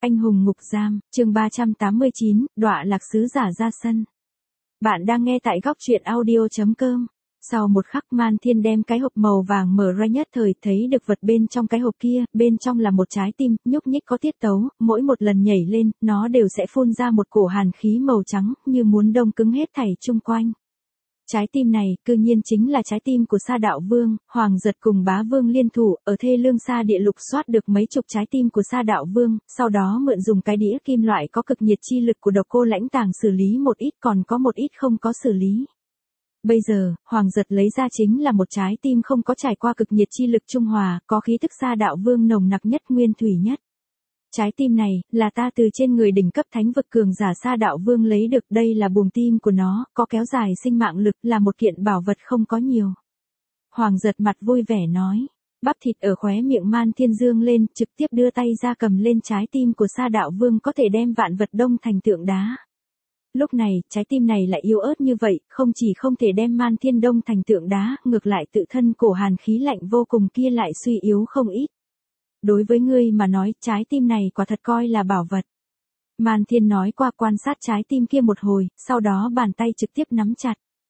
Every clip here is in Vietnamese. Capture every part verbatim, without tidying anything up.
Anh hùng ngục giam, chương ba trăm tám mươi chín, đọa lạc sứ giả ra sân. Bạn đang nghe tại góc truyện audio.com. Sau một khắc Man Thiên đem cái hộp màu vàng mở ra, nhất thời thấy được vật bên trong cái hộp kia, bên trong là một trái tim, nhúc nhích có tiết tấu, mỗi một lần nhảy lên, nó đều sẽ phun ra một cổ hàn khí màu trắng, như muốn đông cứng hết thảy chung quanh. Trái tim này, cư nhiên chính là trái tim của Sa Đạo Vương. Hoàng Giật cùng Bá Vương liên thủ, ở Thê Lương Sa địa lục soát được mấy chục trái tim của Sa Đạo Vương, sau đó mượn dùng cái đĩa kim loại có cực nhiệt chi lực của Độc Cô Lãnh Tàng xử lý một ít, còn có một ít không có xử lý. Bây giờ, Hoàng Giật lấy ra chính là một trái tim không có trải qua cực nhiệt chi lực trung hòa, có khí tức Sa Đạo Vương nồng nặc nhất, nguyên thủy nhất. Trái tim này, là ta từ trên người đỉnh cấp thánh vực cường giả Sa Đạo Vương lấy được, đây là buồng tim của nó, có kéo dài sinh mạng lực, là một kiện bảo vật không có nhiều. Hoàng Giật mặt vui vẻ nói, bắp thịt ở khóe miệng Man Thiên dương lên, trực tiếp đưa tay ra cầm lên trái tim của Sa Đạo Vương, có thể đem vạn vật đông thành tượng đá. Lúc này, trái tim này lại yếu ớt như vậy, không chỉ không thể đem Man Thiên đông thành tượng đá, ngược lại tự thân cổ hàn khí lạnh vô cùng kia lại suy yếu không ít. Đối với ngươi mà nói, trái tim này quả thật coi là bảo vật. Man Thiên nói qua, quan sát trái tim kia một hồi, sau đó bàn tay trực tiếp nắm chặt.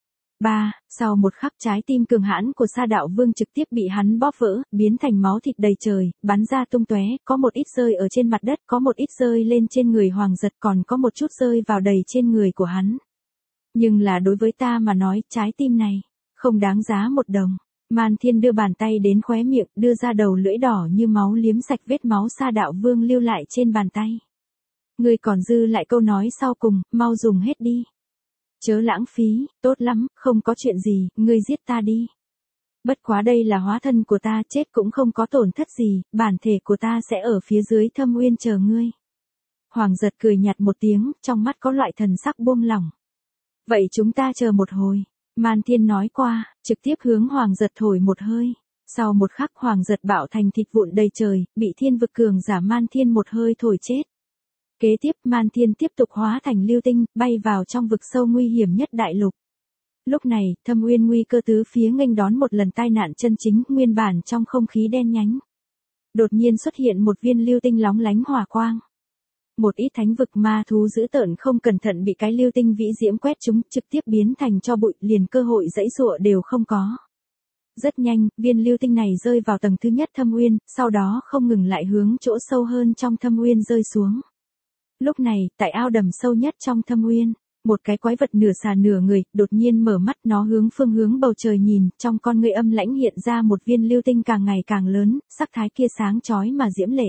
Ba, sau một khắc trái tim cường hãn của Sa Đạo Vương trực tiếp bị hắn bóp vỡ, biến thành máu thịt đầy trời, bắn ra tung tóe, có một ít rơi ở trên mặt đất, có một ít rơi lên trên người Hoàng Giật, còn có một chút rơi vào đầy trên người của hắn. Nhưng là đối với ta mà nói, trái tim này, không đáng giá một đồng. Man Thiên đưa bàn tay đến khóe miệng, đưa ra đầu lưỡi đỏ như máu liếm sạch vết máu Sa Đạo Vương lưu lại trên bàn tay. Ngươi còn dư lại câu nói sau cùng, mau dùng hết đi. Chớ lãng phí, tốt lắm, không có chuyện gì, ngươi giết ta đi. Bất quá đây là hóa thân của ta, chết cũng không có tổn thất gì, bản thể của ta sẽ ở phía dưới thâm uyên chờ ngươi. Hoàng Giật cười nhạt một tiếng, trong mắt có loại thần sắc buông lỏng. Vậy chúng ta chờ một hồi. Man Thiên nói qua, trực tiếp hướng Hoàng Giật thổi một hơi. Sau một khắc Hoàng Giật bạo thành thịt vụn đầy trời, bị thiên vực cường giả Man Thiên một hơi thổi chết. Kế tiếp Man Thiên tiếp tục hóa thành lưu tinh, bay vào trong vực sâu nguy hiểm nhất đại lục. Lúc này, thâm uyên nguy cơ tứ phía nghênh đón một lần tai nạn chân chính, nguyên bản trong không khí đen nhánh. Đột nhiên xuất hiện một viên lưu tinh lóng lánh hỏa quang. Một ít thánh vực ma thú dữ tợn không cẩn thận bị cái lưu tinh vĩ diễm quét chúng, trực tiếp biến thành tro bụi, liền cơ hội giãy giụa đều không có. Rất nhanh, viên lưu tinh này rơi vào tầng thứ nhất thâm uyên, sau đó không ngừng lại hướng chỗ sâu hơn trong thâm uyên rơi xuống. Lúc này, tại ao đầm sâu nhất trong thâm uyên, một cái quái vật nửa xà nửa người, đột nhiên mở mắt, nó hướng phương hướng bầu trời nhìn, trong con ngươi âm lãnh hiện ra một viên lưu tinh càng ngày càng lớn, sắc thái kia sáng chói mà diễm lệ.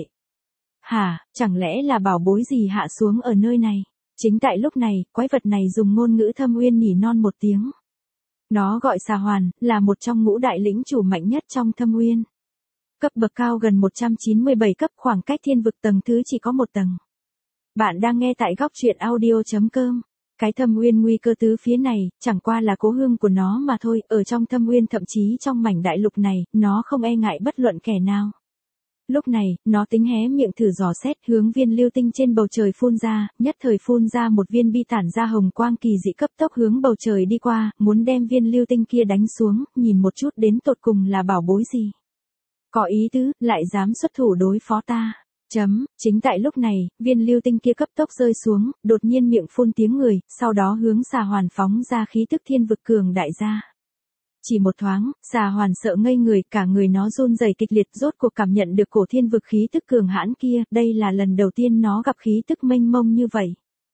Hả, chẳng lẽ là bảo bối gì hạ xuống ở nơi này? Chính tại lúc này, quái vật này dùng ngôn ngữ thâm uyên nỉ non một tiếng. Nó gọi Xà Hoàn, là một trong ngũ đại lĩnh chủ mạnh nhất trong thâm uyên. Cấp bậc cao gần một trăm chín mươi bảy cấp, khoảng cách thiên vực tầng thứ chỉ có một tầng. Bạn đang nghe tại góc truyện audio.com. Cái thâm uyên nguy cơ tứ phía này, chẳng qua là cố hương của nó mà thôi, ở trong thâm uyên thậm chí trong mảnh đại lục này, nó không e ngại bất luận kẻ nào. Lúc này, nó tính hé miệng thử dò xét, hướng viên lưu tinh trên bầu trời phun ra, nhất thời phun ra một viên bi tản ra hồng quang kỳ dị, cấp tốc hướng bầu trời đi qua, muốn đem viên lưu tinh kia đánh xuống, nhìn một chút đến tột cùng là bảo bối gì. Có ý tứ, lại dám xuất thủ đối phó ta. Chấm, chính tại lúc này, viên lưu tinh kia cấp tốc rơi xuống, đột nhiên miệng phun tiếng người, sau đó hướng Xà Hoàn phóng ra khí tức thiên vực cường đại ra. Chỉ một thoáng, Xà Hoàn sợ ngây người, cả người nó run rẩy kịch liệt, rốt cuộc cảm nhận được cổ thiên vực khí tức cường hãn kia, đây là lần đầu tiên nó gặp khí tức mênh mông như vậy.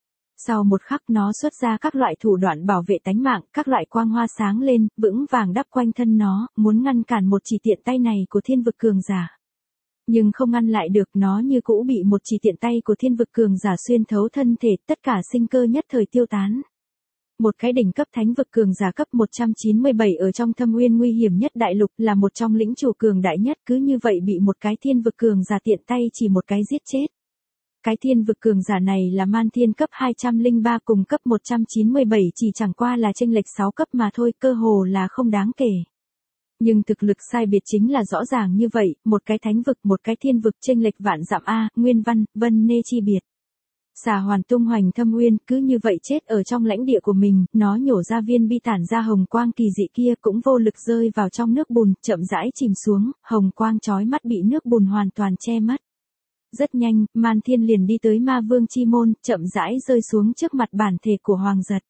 Sau một khắc nó xuất ra các loại thủ đoạn bảo vệ tánh mạng, các loại quang hoa sáng lên, vững vàng đắp quanh thân nó, muốn ngăn cản một chỉ tiện tay này của thiên vực cường giả. Nhưng không ngăn lại được, nó như cũ bị một chỉ tiện tay của thiên vực cường giả xuyên thấu thân thể, tất cả sinh cơ nhất thời tiêu tán. Một cái đỉnh cấp thánh vực cường giả cấp một trăm chín mươi bảy ở trong thâm uyên nguy hiểm nhất đại lục, là một trong lĩnh chủ cường đại nhất, cứ như vậy bị một cái thiên vực cường giả tiện tay chỉ một cái giết chết. Cái thiên vực cường giả này là Man Thiên cấp hai trăm lẻ ba cùng cấp một trăm chín mươi bảy, chỉ chẳng qua là chênh lệch sáu cấp mà thôi, cơ hồ là không đáng kể. Nhưng thực lực sai biệt chính là rõ ràng như vậy, một cái thánh vực, một cái thiên vực, chênh lệch vạn dặm a, nguyên văn, vân nê chi biệt. Xà Hoàn tung hoành thâm uyên, cứ như vậy chết ở trong lãnh địa của mình, nó nhổ ra viên bi tản ra hồng quang kỳ dị kia, cũng vô lực rơi vào trong nước bùn, chậm rãi chìm xuống, hồng quang chói mắt bị nước bùn hoàn toàn che mất. Rất nhanh, Man Thiên liền đi tới ma vương chi môn, chậm rãi rơi xuống trước mặt bản thể của Hoàng Giật.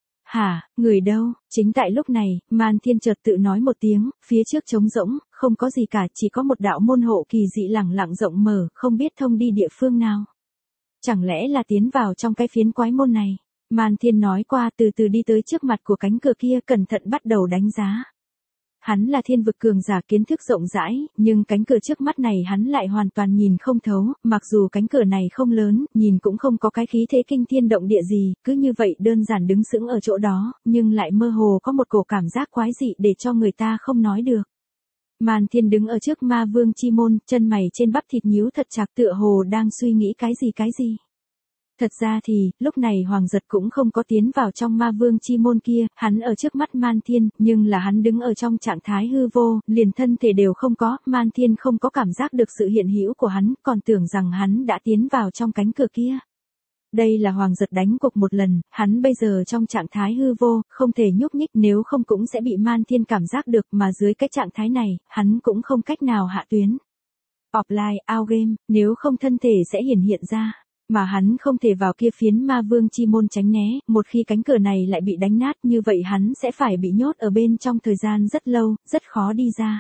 Hả, người đâu? Chính tại lúc này, Man Thiên chợt tự nói một tiếng, phía trước trống rỗng, không có gì cả, chỉ có một đạo môn hộ kỳ dị lẳng lặng rộng mở, không biết thông đi địa phương nào. Chẳng lẽ là tiến vào trong cái phiến quái môn này? Man Thiên nói qua, từ từ đi tới trước mặt của cánh cửa kia, cẩn thận bắt đầu đánh giá. Hắn là thiên vực cường giả kiến thức rộng rãi, nhưng cánh cửa trước mắt này hắn lại hoàn toàn nhìn không thấu, mặc dù cánh cửa này không lớn, nhìn cũng không có cái khí thế kinh thiên động địa gì, cứ như vậy đơn giản đứng sững ở chỗ đó, nhưng lại mơ hồ có một cổ cảm giác quái dị để cho người ta không nói được. Man Thiên đứng ở trước ma vương chi môn, chân mày trên bắp thịt nhíu thật chặt, tựa hồ đang suy nghĩ cái gì cái gì. Thật ra thì, lúc này Hoàng Giật cũng không có tiến vào trong ma vương chi môn kia, hắn ở trước mắt Man Thiên, nhưng là hắn đứng ở trong trạng thái hư vô, liền thân thể đều không có, Man Thiên không có cảm giác được sự hiện hữu của hắn, còn tưởng rằng hắn đã tiến vào trong cánh cửa kia. Đây là Hoàng Giật đánh cuộc một lần, hắn bây giờ trong trạng thái hư vô, không thể nhúc nhích, nếu không cũng sẽ bị Man Thiên cảm giác được, mà dưới cái trạng thái này, hắn cũng không cách nào hạ tuyến. Offline, out game, nếu không thân thể sẽ hiển hiện ra. Mà hắn không thể vào kia phiến ma vương chi môn tránh né, một khi cánh cửa này lại bị đánh nát như vậy hắn sẽ phải bị nhốt ở bên trong thời gian rất lâu, rất khó đi ra.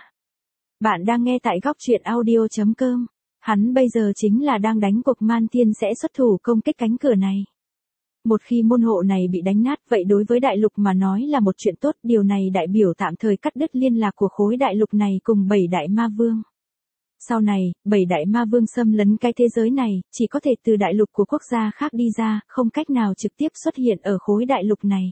Bạn đang nghe tại góc truyện audio chấm com. Hắn bây giờ chính là đang đánh cuộc Man Thiên sẽ xuất thủ công kích cánh cửa này. Một khi môn hộ này bị đánh nát vậy đối với đại lục mà nói là một chuyện tốt, điều này đại biểu tạm thời cắt đứt liên lạc của khối đại lục này cùng bảy đại ma vương. Sau này, bảy đại ma vương xâm lấn cái thế giới này, chỉ có thể từ đại lục của quốc gia khác đi ra, không cách nào trực tiếp xuất hiện ở khối đại lục này.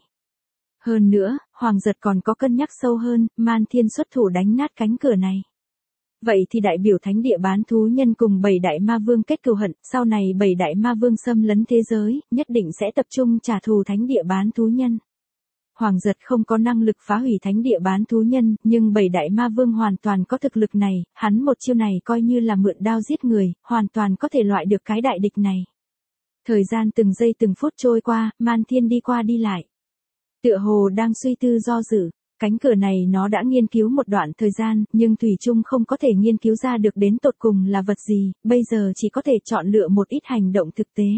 Hơn nữa, Hoàng Giật còn có cân nhắc sâu hơn, Man Thiên xuất thủ đánh nát cánh cửa này. Vậy thì đại biểu thánh địa bán thú nhân cùng bảy đại ma vương kết cừu hận, sau này bảy đại ma vương xâm lấn thế giới, nhất định sẽ tập trung trả thù thánh địa bán thú nhân. Hoàng Giật không có năng lực phá hủy thánh địa bán thú nhân, nhưng bảy đại ma vương hoàn toàn có thực lực này, hắn một chiêu này coi như là mượn đao giết người, hoàn toàn có thể loại được cái đại địch này. Thời gian từng giây từng phút trôi qua, Man Thiên đi qua đi lại. Tựa hồ đang suy tư do dự, cánh cửa này nó đã nghiên cứu một đoạn thời gian, nhưng thủy chung không có thể nghiên cứu ra được đến tột cùng là vật gì, bây giờ chỉ có thể chọn lựa một ít hành động thực tế.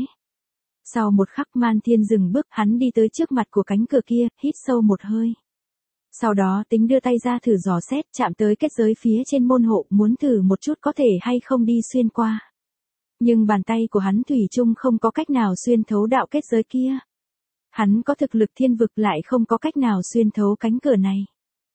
Sau một khắc Man Thiên dừng bước, hắn đi tới trước mặt của cánh cửa kia, hít sâu một hơi. Sau đó tính đưa tay ra thử dò xét, chạm tới kết giới phía trên môn hộ, muốn thử một chút có thể hay không đi xuyên qua. Nhưng bàn tay của hắn thủy chung không có cách nào xuyên thấu đạo kết giới kia. Hắn có thực lực thiên vực lại không có cách nào xuyên thấu cánh cửa này.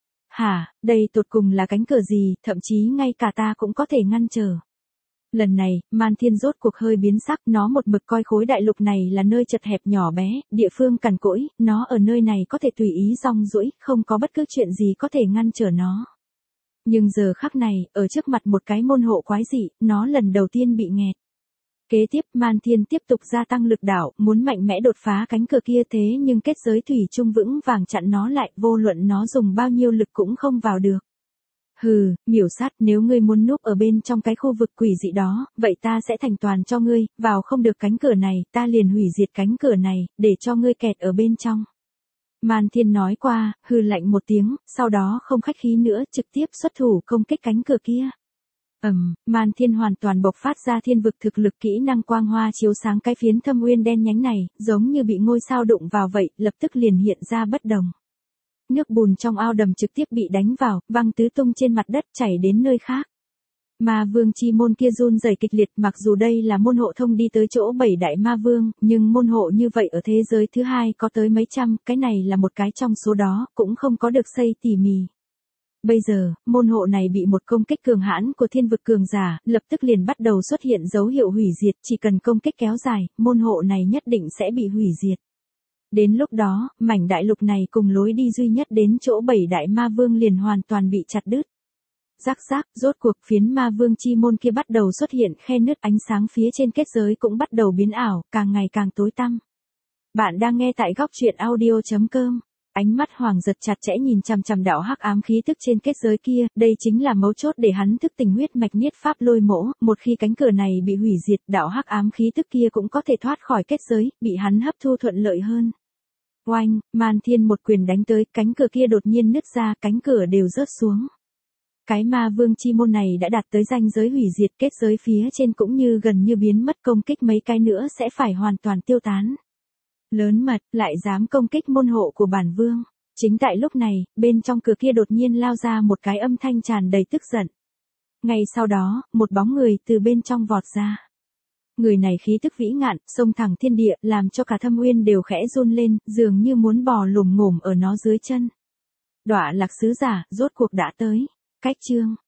Hả, đây tột cùng là cánh cửa gì, thậm chí ngay cả ta cũng có thể ngăn trở. Lần này, Man Thiên rốt cuộc hơi biến sắc, nó một mực coi khối đại lục này là nơi chật hẹp nhỏ bé, địa phương cằn cỗi, nó ở nơi này có thể tùy ý rong ruổi, không có bất cứ chuyện gì có thể ngăn trở nó. Nhưng giờ khắc này, ở trước mặt một cái môn hộ quái dị, nó lần đầu tiên bị nghẹt. Kế tiếp, Man Thiên tiếp tục gia tăng lực đảo, muốn mạnh mẽ đột phá cánh cửa kia, thế nhưng kết giới thủy chung vững vàng chặn nó lại, vô luận nó dùng bao nhiêu lực cũng không vào được. Hừ, miểu sát, nếu ngươi muốn núp ở bên trong cái khu vực quỷ dị đó, vậy ta sẽ thành toàn cho ngươi, vào không được cánh cửa này, ta liền hủy diệt cánh cửa này, để cho ngươi kẹt ở bên trong. Man Thiên nói qua, hừ lạnh một tiếng, sau đó không khách khí nữa, trực tiếp xuất thủ công kích cánh cửa kia. Ầm, um, Man Thiên hoàn toàn bộc phát ra thiên vực thực lực, kỹ năng quang hoa chiếu sáng cái phiến thâm uyên đen nhánh này, giống như bị ngôi sao đụng vào vậy, lập tức liền hiện ra bất đồng. Nước bùn trong ao đầm trực tiếp bị đánh vào, văng tứ tung trên mặt đất, chảy đến nơi khác. Ma vương chi môn kia run rẩy kịch liệt, mặc dù đây là môn hộ thông đi tới chỗ bảy đại ma vương, nhưng môn hộ như vậy ở thế giới thứ hai có tới mấy trăm, cái này là một cái trong số đó, cũng không có được xây tỉ mỉ. Bây giờ, môn hộ này bị một công kích cường hãn của thiên vực cường giả, lập tức liền bắt đầu xuất hiện dấu hiệu hủy diệt, chỉ cần công kích kéo dài, môn hộ này nhất định sẽ bị hủy diệt. Đến lúc đó, mảnh đại lục này cùng lối đi duy nhất đến chỗ bảy đại ma vương liền hoàn toàn bị chặt đứt. Rắc rắc, rốt cuộc phiến ma vương chi môn kia bắt đầu xuất hiện khe nứt, ánh sáng phía trên kết giới cũng bắt đầu biến ảo, càng ngày càng tối tăm. Bạn đang nghe tại góc truyện audio chấm com. Ánh mắt Hoàng Giật chặt chẽ nhìn chằm chằm đạo hắc ám khí tức trên kết giới kia, đây chính là mấu chốt để hắn thức tỉnh huyết mạch niết pháp lôi mỗ, một khi cánh cửa này bị hủy diệt, đạo hắc ám khí tức kia cũng có thể thoát khỏi kết giới, bị hắn hấp thu thuận lợi hơn. Oanh, Man Thiên một quyền đánh tới, cánh cửa kia đột nhiên nứt ra, cánh cửa đều rớt xuống. Cái ma vương chi môn này đã đạt tới ranh giới hủy diệt, kết giới phía trên cũng như gần như biến mất, công kích mấy cái nữa sẽ phải hoàn toàn tiêu tán. Lớn mật, lại dám công kích môn hộ của bản vương. Chính tại lúc này, bên trong cửa kia đột nhiên lao ra một cái âm thanh tràn đầy tức giận. Ngay sau đó, một bóng người từ bên trong vọt ra. Người này khí tức vĩ ngạn, xông thẳng thiên địa, làm cho cả Thâm Uyên đều khẽ run lên, dường như muốn bò lùm ngổm ở nó dưới chân. Đọa Lạc sứ giả, rốt cuộc đã tới. Cách chương